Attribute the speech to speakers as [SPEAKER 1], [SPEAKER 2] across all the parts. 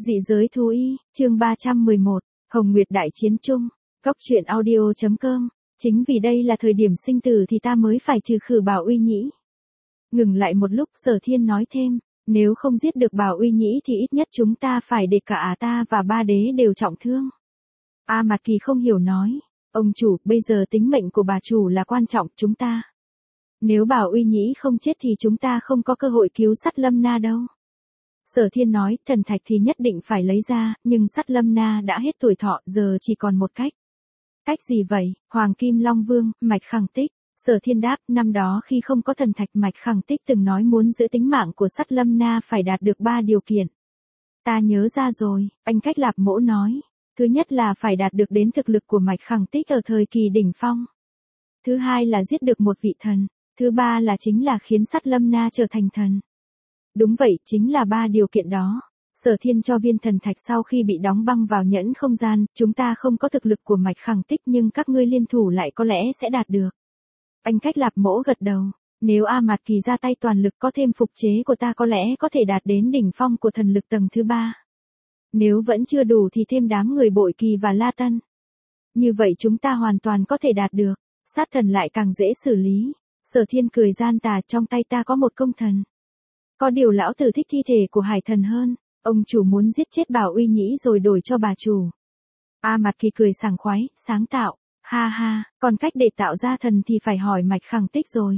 [SPEAKER 1] Dị giới thú y, chương 311, Hồng Nguyệt đại chiến chung, Cốc truyện audio.com, chính vì đây là thời điểm sinh tử thì ta mới phải trừ khử Bảo Uy Nhĩ. Ngừng lại một lúc, Sở Thiên nói thêm, nếu không giết được Bảo Uy Nhĩ thì ít nhất chúng ta phải để cả ta và ba đế đều trọng thương. A Mạt Kỳ không hiểu nói, ông chủ, bây giờ tính mệnh của bà chủ là quan trọng chúng ta. Nếu Bảo Uy Nhĩ không chết thì chúng ta không có cơ hội cứu Sắt Lâm Na đâu. Sở Thiên nói, thần thạch thì nhất định phải lấy ra, nhưng Sắt Lâm Na đã hết tuổi thọ, giờ chỉ còn một cách. Cách gì vậy? Hoàng Kim Long Vương, Mạch Khẳng Tích. Sở Thiên đáp, năm đó khi không có thần thạch Mạch Khẳng Tích từng nói muốn giữ tính mạng của Sắt Lâm Na phải đạt được 3 điều kiện. Ta nhớ ra rồi, anh Cách Lạp Mỗ nói. Thứ nhất là phải đạt được đến thực lực của Mạch Khẳng Tích ở thời kỳ đỉnh phong. Thứ hai là giết được một vị thần. Thứ ba là chính là khiến Sắt Lâm Na trở thành thần. Đúng vậy, chính là 3 điều kiện đó. Sở Thiên cho viên thần thạch sau khi bị đóng băng vào nhẫn không gian, chúng ta không có thực lực của Mạch Khẳng Tích nhưng các ngươi liên thủ lại có lẽ sẽ đạt được. Anh Cách Lạp Mỗ gật đầu, nếu A Mạt Kỳ ra tay toàn lực có thêm phục chế của ta có lẽ có thể đạt đến đỉnh phong của thần lực tầng thứ 3. Nếu vẫn chưa đủ thì thêm đám người Bội Kỳ và La Tân. Như vậy chúng ta hoàn toàn có thể đạt được, sát thần lại càng dễ xử lý. Sở Thiên cười gian tà, trong tay ta có một công thần. Có điều lão tử thích thi thể của hải thần hơn, ông chủ muốn giết chết Bảo Uy Nhĩ rồi đổi cho bà chủ. A Mạt Kỳ cười sảng khoái, sáng tạo, ha ha, còn cách để tạo ra thần thì phải hỏi Mạch Khẳng Tích rồi.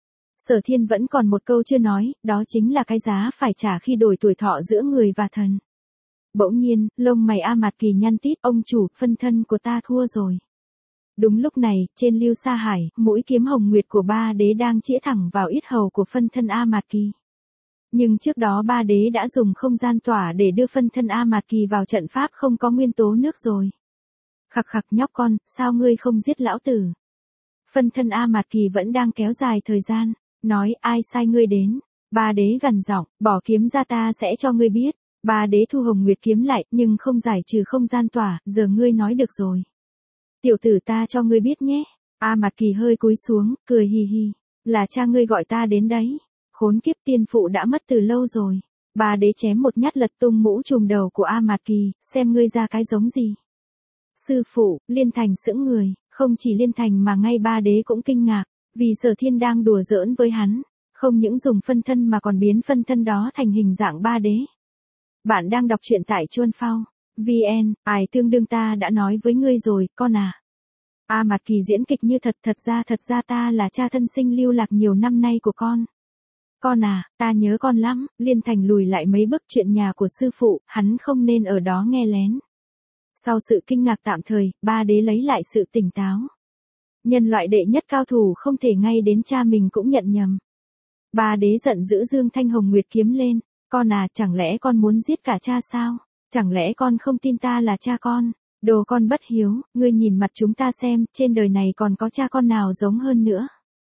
[SPEAKER 1] Sở Thiên vẫn còn một câu chưa nói, đó chính là cái giá phải trả khi đổi tuổi thọ giữa người và thần. Bỗng nhiên, lông mày A Mạt Kỳ nhăn tít, ông chủ, phân thân của ta thua rồi. Đúng lúc này, trên Lưu Sa Hải, mũi kiếm hồng nguyệt của ba đế đang chĩa thẳng vào yết hầu của phân thân A Mạt Kỳ. Nhưng trước đó ba đế đã dùng không gian tỏa để đưa phân thân A Mạt Kỳ vào trận pháp không có nguyên tố nước rồi. Khặc khặc nhóc con, sao ngươi không giết lão tử? Phân thân A Mạt Kỳ vẫn đang kéo dài thời gian, nói ai sai ngươi đến. Ba đế gằn giọng, bỏ kiếm ra ta sẽ cho ngươi biết. Ba đế thu hồng nguyệt kiếm lại nhưng không giải trừ không gian tỏa, giờ ngươi nói được rồi. Tiểu tử ta cho ngươi biết nhé. A Mạt Kỳ hơi cúi xuống, cười hì hì. Là cha ngươi gọi ta đến đấy. Khốn kiếp, tiên phụ đã mất từ lâu rồi. Ba đế chém một nhát lật tung mũ trùm đầu của A Mạt Kỳ, xem ngươi ra cái giống gì. Sư phụ, Liên Thành sững người, không chỉ Liên Thành mà ngay ba đế cũng kinh ngạc, vì Sở Thiên đang đùa giỡn với hắn, không những dùng phân thân mà còn biến phân thân đó thành hình dạng ba đế. Bạn đang đọc truyện tại Chuan Phao VN, ai tương đương ta đã nói với ngươi rồi, con à. A Mạt Kỳ diễn kịch như thật ra ta là cha thân sinh lưu lạc nhiều năm nay của con. Con à, ta nhớ con lắm. Liên Thành lùi lại mấy bước, chuyện nhà của sư phụ, hắn không nên ở đó nghe lén. Sau sự kinh ngạc tạm thời, ba đế lấy lại sự tỉnh táo. Nhân loại đệ nhất cao thủ không thể ngay đến cha mình cũng nhận nhầm. Ba đế giận dữ dương thanh hồng nguyệt kiếm lên. Con à, chẳng lẽ con muốn giết cả cha sao? Chẳng lẽ con không tin ta là cha con? Đồ con bất hiếu, ngươi nhìn mặt chúng ta xem, trên đời này còn có cha con nào giống hơn nữa.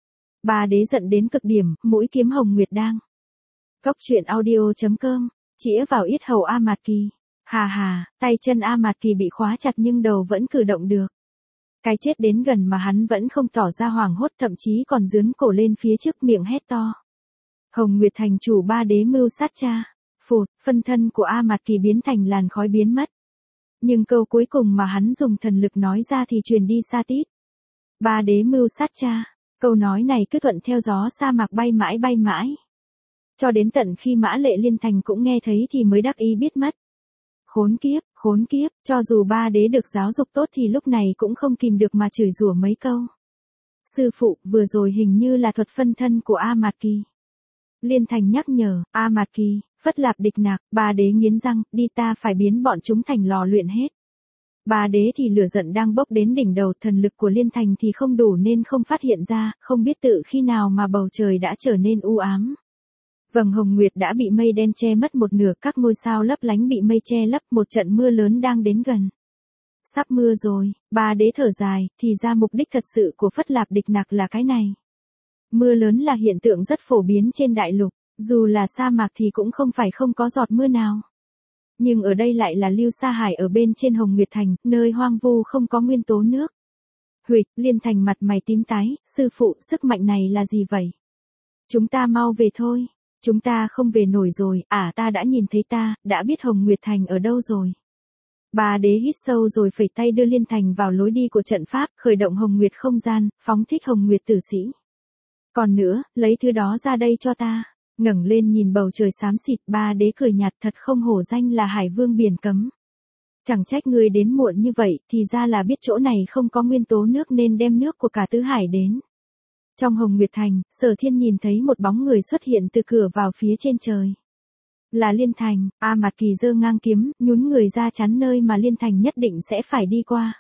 [SPEAKER 1] Ba đế giận đến cực điểm, mũi kiếm hồng nguyệt đang. Cốc truyện audio.com, chĩa vào yết hầu A Mạt Kỳ. Hà hà, tay chân A Mạt Kỳ bị khóa chặt nhưng đầu vẫn cử động được. Cái chết đến gần mà hắn vẫn không tỏ ra hoảng hốt, thậm chí còn giương cổ lên phía trước miệng hét to. Hồng Nguyệt thành chủ ba đế mưu sát cha. Phụt, phân thân của A Mạt Kỳ biến thành làn khói biến mất. Nhưng câu cuối cùng mà hắn dùng thần lực nói ra thì truyền đi xa tít. Ba đế mưu sát cha. Câu nói này cứ thuận theo gió sa mạc bay mãi. Cho đến tận khi Mã Lệ Liên Thành cũng nghe thấy thì mới đắc ý biết mất. Khốn kiếp, cho dù ba đế được giáo dục tốt thì lúc này cũng không kìm được mà chửi rủa mấy câu. Sư phụ, vừa rồi hình như là thuật phân thân của A Mạt Kỳ. Liên Thành nhắc nhở, A Mạt Kỳ, Phất Lạp Địch Nạc, ba đế nghiến răng, đi ta phải biến bọn chúng thành lò luyện hết. Ba đế thì lửa giận đang bốc đến đỉnh đầu, thần lực của Liên Thành thì không đủ nên không phát hiện ra, không biết tự khi nào mà bầu trời đã trở nên u ám. Vầng hồng nguyệt đã bị mây đen che mất một nửa, các ngôi sao lấp lánh bị mây che lấp, một trận mưa lớn đang đến gần. Sắp mưa rồi, ba đế thở dài, thì ra mục đích thật sự của Phất Lạp Địch Nạc là cái này. Mưa lớn là hiện tượng rất phổ biến trên đại lục, dù là sa mạc thì cũng không phải không có giọt mưa nào. Nhưng ở đây lại là Lưu Sa Hải ở bên trên Hồng Nguyệt Thành, nơi hoang vu không có nguyên tố nước. Huỵch, Liên Thành mặt mày tím tái, sư phụ, sức mạnh này là gì vậy? Chúng ta mau về thôi. Chúng ta không về nổi rồi, ta đã nhìn thấy đã biết Hồng Nguyệt Thành ở đâu rồi. Ba đế hít sâu rồi phẩy tay đưa Liên Thành vào lối đi của trận pháp, khởi động Hồng Nguyệt không gian, phóng thích Hồng Nguyệt tử sĩ. Còn nữa, lấy thứ đó ra đây cho ta. Ngẩng lên nhìn bầu trời xám xịt, ba đế cười nhạt, thật không hổ danh là Hải Vương biển cấm. Chẳng trách ngươi đến muộn như vậy, thì ra là biết chỗ này không có nguyên tố nước nên đem nước của cả tứ hải đến. Trong Hồng Nguyệt Thành, Sở Thiên nhìn thấy một bóng người xuất hiện từ cửa vào phía trên trời. Là Liên Thành. A Mạt Kỳ giơ ngang kiếm, nhún người ra chắn nơi mà Liên Thành nhất định sẽ phải đi qua.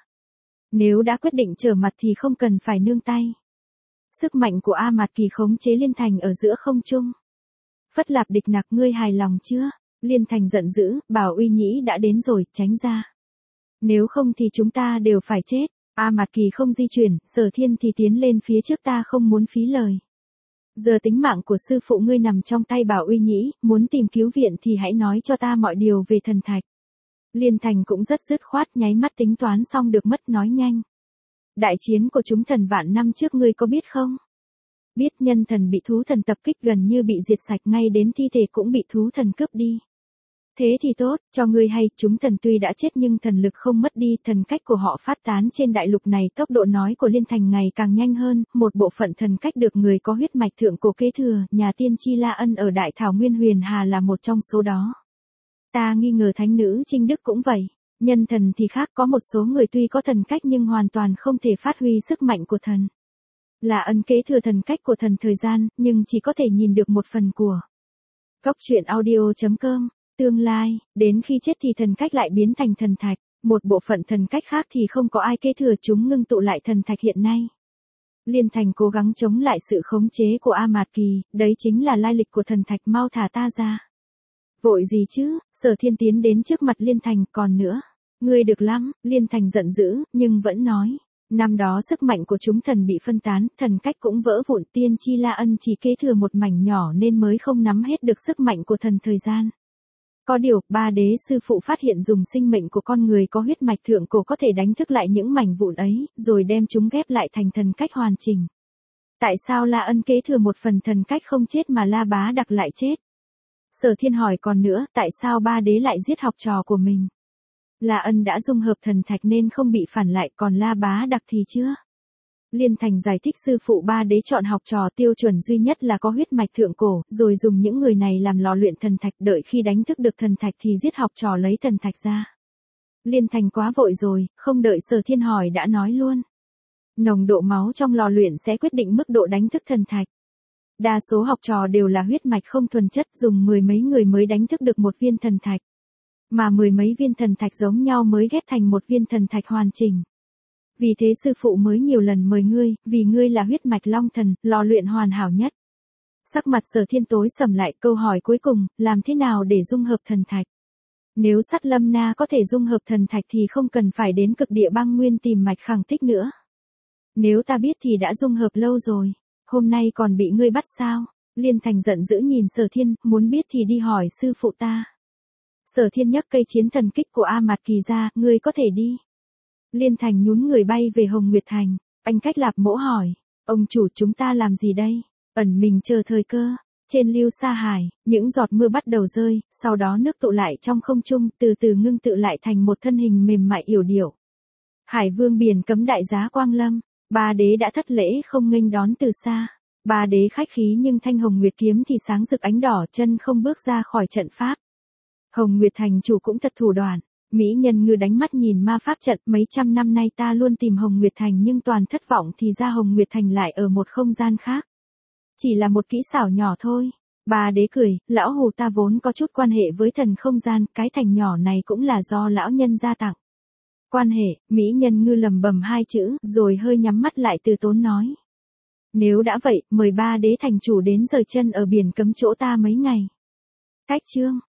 [SPEAKER 1] Nếu đã quyết định trở mặt thì không cần phải nương tay. Sức mạnh của A Mạt Kỳ khống chế Liên Thành ở giữa không trung. Phất Lạp Địch Nặc, ngươi hài lòng chưa? Liên Thành giận dữ, bảo Uy Nhĩ đã đến rồi, tránh ra. Nếu không thì chúng ta đều phải chết. A Mạt Kỳ không di chuyển, Sở Thiên thì tiến lên phía trước, ta không muốn phí lời. Giờ tính mạng của sư phụ ngươi nằm trong tay Bảo Uy Nhĩ, muốn tìm cứu viện thì hãy nói cho ta mọi điều về thần thạch. Liên Thành cũng rất dứt khoát, nháy mắt tính toán xong được mất, nói nhanh. Đại chiến của chúng thần vạn năm trước ngươi có biết không? Biết, nhân thần bị thú thần tập kích gần như bị diệt sạch, ngay đến thi thể cũng bị thú thần cướp đi. Thế thì tốt, cho ngươi hay, chúng thần tuy đã chết nhưng thần lực không mất đi, thần cách của họ phát tán trên đại lục này. Tốc độ nói của Liên Thành ngày càng nhanh hơn, một bộ phận thần cách được người có huyết mạch thượng cổ kế thừa, nhà tiên tri La Ân ở Đại Thảo Nguyên Huyền Hà là một trong số đó. Ta nghi ngờ thánh nữ Trinh Đức cũng vậy. Nhân thần thì khác, có một số người tuy có thần cách nhưng hoàn toàn không thể phát huy sức mạnh của thần. La Ân kế thừa thần cách của thần thời gian, nhưng chỉ có thể nhìn được một phần của. Góc truyện audio.com. Tương lai, đến khi chết thì thần cách lại biến thành thần thạch, một bộ phận thần cách khác thì không có ai kế thừa, chúng ngưng tụ lại thần thạch hiện nay. Liên Thành cố gắng chống lại sự khống chế của A Mạt Kỳ, đấy chính là lai lịch của thần thạch, mau thả ta ra. Vội gì chứ? Sở Thiên tiến đến trước mặt Liên Thành, còn nữa. Ngươi được lắm, Liên Thành giận dữ, nhưng vẫn nói. Năm đó sức mạnh của chúng thần bị phân tán, thần cách cũng vỡ vụn, tiên tri La Ân chỉ kế thừa một mảnh nhỏ nên mới không nắm hết được sức mạnh của thần thời gian. Có điều, ba đế sư phụ phát hiện dùng sinh mệnh của con người có huyết mạch thượng cổ có thể đánh thức lại những mảnh vụn ấy, rồi đem chúng ghép lại thành thần cách hoàn chỉnh. Tại sao La Ân kế thừa một phần thần cách không chết mà La Bá Đặc lại chết? Sở Thiên hỏi, còn nữa, tại sao ba đế lại giết học trò của mình? La Ân đã dung hợp thần thạch nên không bị phản lại, còn La Bá Đặc thì chưa? Liên Thành giải thích, sư phụ ba đế chọn học trò tiêu chuẩn duy nhất là có huyết mạch thượng cổ, rồi dùng những người này làm lò luyện thần thạch, đợi khi đánh thức được thần thạch thì giết học trò lấy thần thạch ra. Liên Thành quá vội rồi, không đợi Sở Thiên hỏi đã nói luôn. Nồng độ máu trong lò luyện sẽ quyết định mức độ đánh thức thần thạch. Đa số học trò đều là huyết mạch không thuần chất, dùng mười mấy người mới đánh thức được một viên thần thạch. Mà mười mấy viên thần thạch giống nhau mới ghép thành một viên thần thạch hoàn chỉnh. Vì thế sư phụ mới nhiều lần mời ngươi, vì ngươi là huyết mạch long thần, lò luyện hoàn hảo nhất. Sắc mặt Sở Thiên tối sầm lại, câu hỏi cuối cùng, làm thế nào để dung hợp thần thạch? Nếu Sắt Lâm Na có thể dung hợp thần thạch thì không cần phải đến cực địa băng nguyên tìm mạch khẳng tích nữa. Nếu ta biết thì đã dung hợp lâu rồi, hôm nay còn bị ngươi bắt sao? Liên Thành giận dữ nhìn Sở Thiên, muốn biết thì đi hỏi sư phụ ta. Sở Thiên nhấc cây chiến thần kích của A Mạt Kỳ ra, ngươi có thể đi. Liên Thành nhún người bay về Hồng Nguyệt Thành. Anh Cách Lạp Mỗ hỏi, ông chủ, chúng ta làm gì đây? Ẩn mình chờ thời cơ. Trên Lưu Sa Hải, những giọt mưa bắt đầu rơi, sau đó nước tụ lại trong không trung, từ từ ngưng tụ lại thành một thân hình mềm mại yểu điệu. Hải Vương biển cấm đại giá Quang Lâm, ba đế đã thất lễ không nghênh đón từ xa. Ba đế khách khí nhưng thanh Hồng Nguyệt kiếm thì sáng rực ánh đỏ, chân không bước ra khỏi trận pháp. Hồng Nguyệt Thành chủ cũng thật thủ đoạn. Mỹ Nhân Ngư đánh mắt nhìn ma pháp trận, mấy trăm năm nay ta luôn tìm Hồng Nguyệt Thành nhưng toàn thất vọng, thì ra Hồng Nguyệt Thành lại ở một không gian khác. Chỉ là một kỹ xảo nhỏ thôi. Ba đế cười, lão hù, ta vốn có chút quan hệ với thần không gian, cái thành nhỏ này cũng là do lão nhân gia tặng. Quan hệ, Mỹ Nhân Ngư lầm bầm hai chữ, rồi hơi nhắm mắt lại từ tốn nói. Nếu đã vậy, mời ba đế thành chủ đến rời chân ở biển cấm chỗ ta mấy ngày. Cách chương.